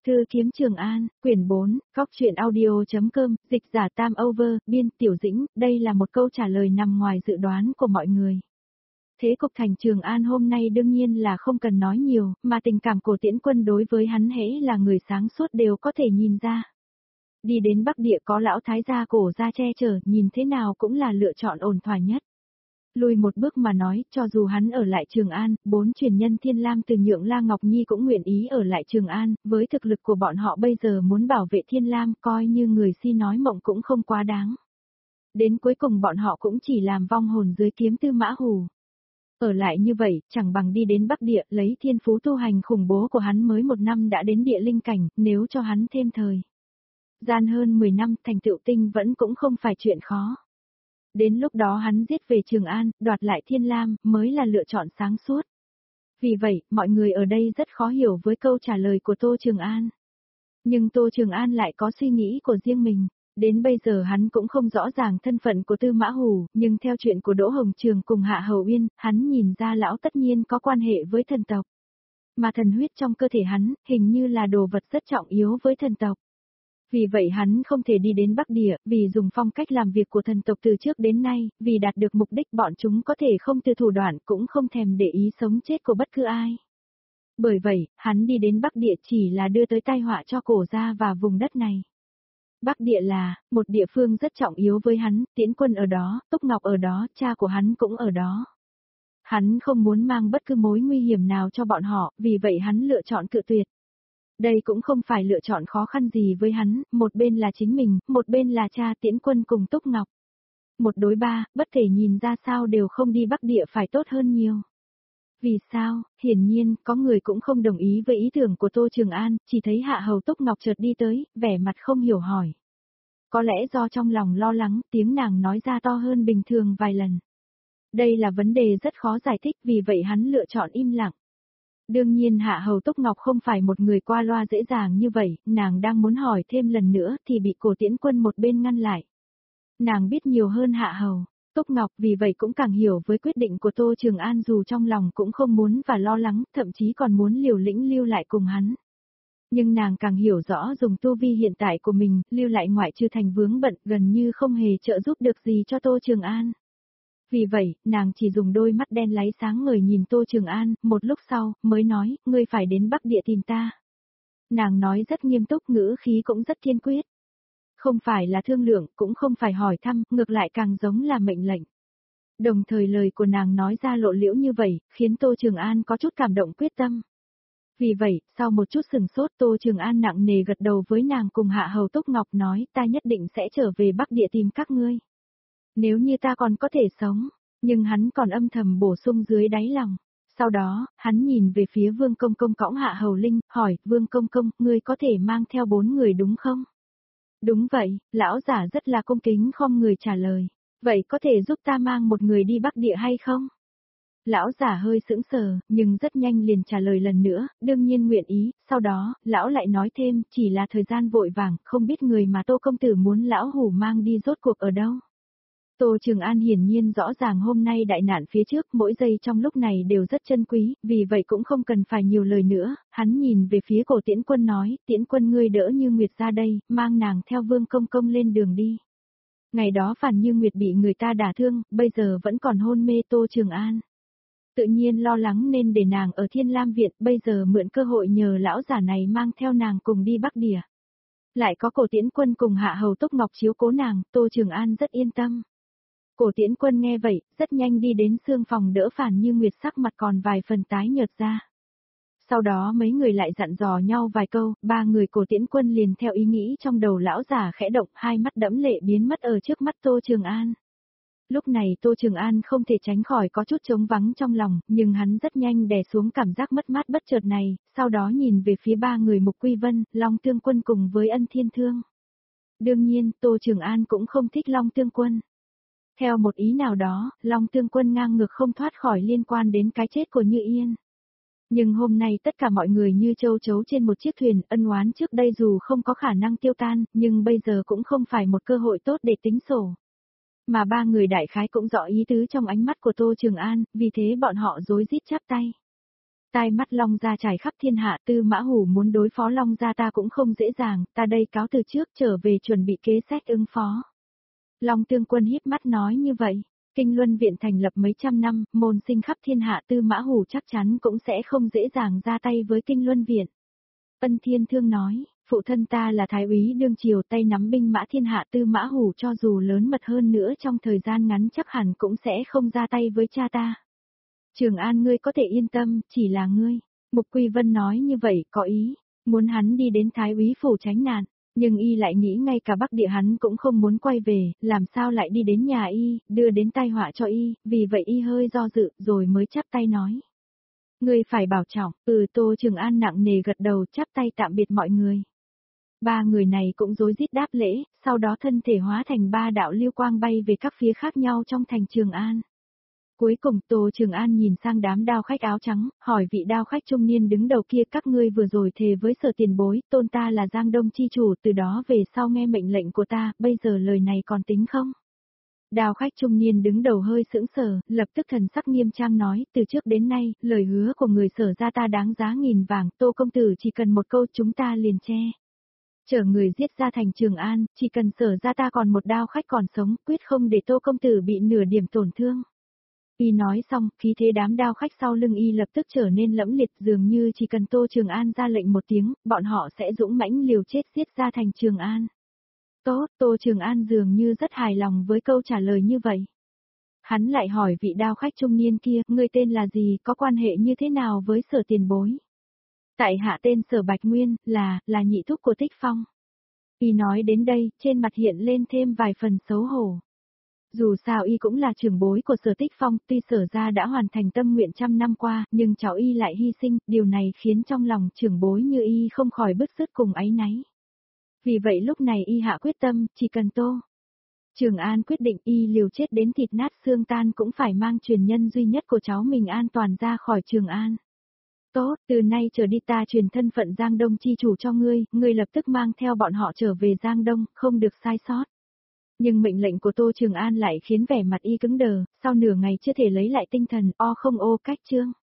Thư kiếm Trường An, quyển 4, góc truyện audio.com, dịch giả Tam Over, biên Tiểu Dĩnh, đây là một câu trả lời nằm ngoài dự đoán của mọi người. Thế cục thành Trường An hôm nay đương nhiên là không cần nói nhiều, mà tình cảm của Tiễn Quân đối với hắn hễ là người sáng suốt đều có thể nhìn ra. Đi đến Bắc Địa có lão thái gia cổ ra che chở, nhìn thế nào cũng là lựa chọn ổn thỏa nhất. Lùi một bước mà nói, cho dù hắn ở lại Trường An, 4 truyền nhân Thiên Lam từ Nhượng La Ngọc Nhi cũng nguyện ý ở lại Trường An, với thực lực của bọn họ bây giờ muốn bảo vệ Thiên Lam coi như người si nói mộng cũng không quá đáng. Đến cuối cùng bọn họ cũng chỉ làm vong hồn dưới kiếm Tư Mã Hù. Ở lại như vậy, chẳng bằng đi đến Bắc Địa lấy thiên phú tu hành khủng bố của hắn mới 1 năm đã đến địa linh cảnh, nếu cho hắn thêm thời gian hơn 10 năm thành tựu tinh vẫn cũng không phải chuyện khó. Đến lúc đó hắn giết về Trường An, đoạt lại Thiên Lam, mới là lựa chọn sáng suốt. Vì vậy, mọi người ở đây rất khó hiểu với câu trả lời của Tô Trường An. Nhưng Tô Trường An lại có suy nghĩ của riêng mình. Đến bây giờ hắn cũng không rõ ràng thân phận của Tư Mã Hù, nhưng theo chuyện của Đỗ Hồng Trường cùng Hạ Hầu Uyên, hắn nhìn ra lão tất nhiên có quan hệ với thần tộc. Mà thần huyết trong cơ thể hắn, hình như là đồ vật rất trọng yếu với thần tộc. Vì vậy hắn không thể đi đến Bắc Địa, vì dùng phong cách làm việc của thần tộc từ trước đến nay, vì đạt được mục đích bọn chúng có thể không từ thủ đoạn cũng không thèm để ý sống chết của bất cứ ai. Bởi vậy, hắn đi đến Bắc Địa chỉ là đưa tới tai họa cho cổ gia và vùng đất này. Bắc Địa là một địa phương rất trọng yếu với hắn, Tiễn Quân ở đó, Túc Ngọc ở đó, cha của hắn cũng ở đó. Hắn không muốn mang bất cứ mối nguy hiểm nào cho bọn họ, vì vậy hắn lựa chọn cự tuyệt. Đây cũng không phải lựa chọn khó khăn gì với hắn, một bên là chính mình, một bên là cha Tiễn Quân cùng Túc Ngọc. 1 đối 3, bất kể nhìn ra sao đều không đi Bắc Địa phải tốt hơn nhiều. Vì sao? Hiển nhiên, có người cũng không đồng ý với ý tưởng của Tô Trường An, chỉ thấy Hạ Hầu Túc Ngọc chợt đi tới, vẻ mặt không hiểu hỏi. Có lẽ do trong lòng lo lắng, tiếng nàng nói ra to hơn bình thường vài lần. Đây là vấn đề rất khó giải thích, vì vậy hắn lựa chọn im lặng. Đương nhiên Hạ Hầu Túc Ngọc không phải một người qua loa dễ dàng như vậy, nàng đang muốn hỏi thêm lần nữa thì bị Cổ Tiễn Quân một bên ngăn lại. Nàng biết nhiều hơn Hạ Hầu Túc Ngọc, vì vậy cũng càng hiểu với quyết định của Tô Trường An, dù trong lòng cũng không muốn và lo lắng, thậm chí còn muốn liều lĩnh lưu lại cùng hắn. Nhưng nàng càng hiểu rõ dùng tu vi hiện tại của mình, lưu lại ngoại trừ thành vướng bận gần như không hề trợ giúp được gì cho Tô Trường An. Vì vậy, nàng chỉ dùng đôi mắt đen láy sáng ngời nhìn Tô Trường An, một lúc sau, mới nói, ngươi phải đến Bắc Địa tìm ta. Nàng nói rất nghiêm túc, ngữ khí cũng rất kiên quyết. Không phải là thương lượng, cũng không phải hỏi thăm, ngược lại càng giống là mệnh lệnh. Đồng thời lời của nàng nói ra lộ liễu như vậy, khiến Tô Trường An có chút cảm động quyết tâm. Vì vậy, sau một chút sừng sốt, Tô Trường An nặng nề gật đầu với nàng cùng Hạ Hầu Túc Ngọc nói, ta nhất định sẽ trở về Bắc Địa tìm các ngươi. Nếu như ta còn có thể sống, nhưng hắn còn âm thầm bổ sung dưới đáy lòng. Sau đó, hắn nhìn về phía Vương Công Công cõng Hạ Hầu Linh, hỏi, Vương Công Công, ngươi có thể mang theo 4 người đúng không? Đúng vậy, lão giả rất là cung kính khom người trả lời. Vậy có thể giúp ta mang 1 người đi Bắc Địa hay không? Lão giả hơi sững sờ, nhưng rất nhanh liền trả lời lần nữa, đương nhiên nguyện ý, sau đó, lão lại nói thêm, chỉ là thời gian vội vàng, không biết người mà Tô Công Tử muốn lão hủ mang đi rốt cuộc ở đâu. Tô Trường An hiển nhiên rõ ràng hôm nay đại nạn phía trước, mỗi giây trong lúc này đều rất chân quý, vì vậy cũng không cần phải nhiều lời nữa, hắn nhìn về phía Cổ Tiễn Quân nói, Tiễn Quân ngươi đỡ Như Nguyệt ra đây, mang nàng theo Vương Công Công lên đường đi. Ngày đó Phàn Như Nguyệt bị người ta đả thương, bây giờ vẫn còn hôn mê. Tô Trường An tự nhiên lo lắng nên để nàng ở Thiên Lam Viện, bây giờ mượn cơ hội nhờ lão giả này mang theo nàng cùng đi Bắc Địa. Lại có Cổ Tiễn Quân cùng Hạ Hầu Túc Ngọc chiếu cố nàng, Tô Trường An rất yên tâm. Cổ Tiễn Quân nghe vậy, rất nhanh đi đến xương phòng đỡ Phàn Như Nguyệt, sắc mặt còn vài phần tái nhợt ra. Sau đó mấy người lại dặn dò nhau vài câu, 3 người Cổ Tiễn Quân liền theo ý nghĩ trong đầu lão giả khẽ động, hai mắt đẫm lệ biến mất ở trước mắt Tô Trường An. Lúc này Tô Trường An không thể tránh khỏi có chút trống vắng trong lòng, nhưng hắn rất nhanh đè xuống cảm giác mất mát bất chợt này, sau đó nhìn về phía 3 người Mục Quy Vân, Long Tương Quân cùng với Ân Thiên Thương. Đương nhiên, Tô Trường An cũng không thích Long Tương Quân. Theo một ý nào đó, Long Tương Quân ngang ngược không thoát khỏi liên quan đến cái chết của Như Yên. Nhưng hôm nay tất cả mọi người như châu chấu trên một chiếc thuyền, ân oán trước đây dù không có khả năng tiêu tan, nhưng bây giờ cũng không phải một cơ hội tốt để tính sổ. Mà 3 người đại khái cũng rõ ý tứ trong ánh mắt của Tô Trường An, vì thế bọn họ rối rít chắp tay. Tai mắt Long gia trải khắp thiên hạ, Tư Mã Hủ muốn đối phó Long gia ta cũng không dễ dàng, ta đây cáo từ trước trở về chuẩn bị kế sách ứng phó. Long Tương Quân híp mắt nói như vậy, Kinh Luân Viện thành lập mấy trăm năm, môn sinh khắp thiên hạ, Tư Mã Hủ chắc chắn cũng sẽ không dễ dàng ra tay với Kinh Luân Viện. Ân Thiên Thương nói, phụ thân ta là thái úy đương triều, tay nắm binh mã thiên hạ, Tư Mã Hủ cho dù lớn mật hơn nữa trong thời gian ngắn chắc hẳn cũng sẽ không ra tay với cha ta. Trường An ngươi có thể yên tâm, chỉ là ngươi. Mục Quy Vân nói như vậy có ý, muốn hắn đi đến thái úy phủ tránh nạn, nhưng y lại nghĩ ngay cả Bắc Địa hắn cũng không muốn quay về, làm sao lại đi đến nhà y, đưa đến tai họa cho y, vì vậy y hơi do dự rồi mới chắp tay nói. Ngươi phải bảo trọng, Tô Trường An nặng nề gật đầu chắp tay tạm biệt mọi người. Ba người này cũng rối rít đáp lễ, sau đó thân thể hóa thành ba đạo lưu quang bay về các phía khác nhau trong thành Trường An. Cuối cùng Tô Trường An nhìn sang đám đao khách áo trắng, hỏi vị đao khách trung niên đứng đầu kia, các ngươi vừa rồi thề với Sở tiền bối, tôn ta là Giang Đông chi chủ, từ đó về sau nghe mệnh lệnh của ta, bây giờ lời này còn tính không? Đao khách trung niên đứng đầu hơi sững sờ, lập tức thần sắc nghiêm trang nói, từ trước đến nay, lời hứa của người Sở gia ta đáng giá 1000 vàng, Tô công tử chỉ cần một câu chúng ta liền che. Chở người giết ra thành Trường An, chỉ cần Sở gia ta còn một đao khách còn sống, quyết không để Tô công tử bị nửa điểm tổn thương. Y nói xong, khí thế đám đao khách sau lưng y lập tức trở nên lẫm liệt, dường như chỉ cần Tô Trường An ra lệnh một tiếng, bọn họ sẽ dũng mãnh liều chết giết ra thành Trường An. Tốt, Tô Trường An dường như rất hài lòng với câu trả lời như vậy. Hắn lại hỏi vị đao khách trung niên kia, ngươi tên là gì, có quan hệ như thế nào với Sở tiền bối? Tại hạ tên Sở Bạch Nguyên, là nhị thúc của Tích Phong. Y nói đến đây, trên mặt hiện lên thêm vài phần xấu hổ. Dù sao y cũng là trưởng bối của Sở Tích Phong, tuy Sở gia đã hoàn thành tâm nguyện trăm năm qua, nhưng cháu y lại hy sinh, điều này khiến trong lòng trưởng bối như y không khỏi bứt rứt cùng áy náy. Vì vậy lúc này y hạ quyết tâm, chỉ cần Tô Trường An quyết định y liều chết đến thịt nát xương tan cũng phải mang truyền nhân duy nhất của cháu mình an toàn ra khỏi Trường An. Tốt, từ nay trở đi ta truyền thân phận Giang Đông chi chủ cho ngươi, ngươi lập tức mang theo bọn họ trở về Giang Đông, không được sai sót. Nhưng mệnh lệnh của Tô Trường An lại khiến vẻ mặt y cứng đờ, sau nửa ngày chưa thể lấy lại tinh thần, không ô cách chương.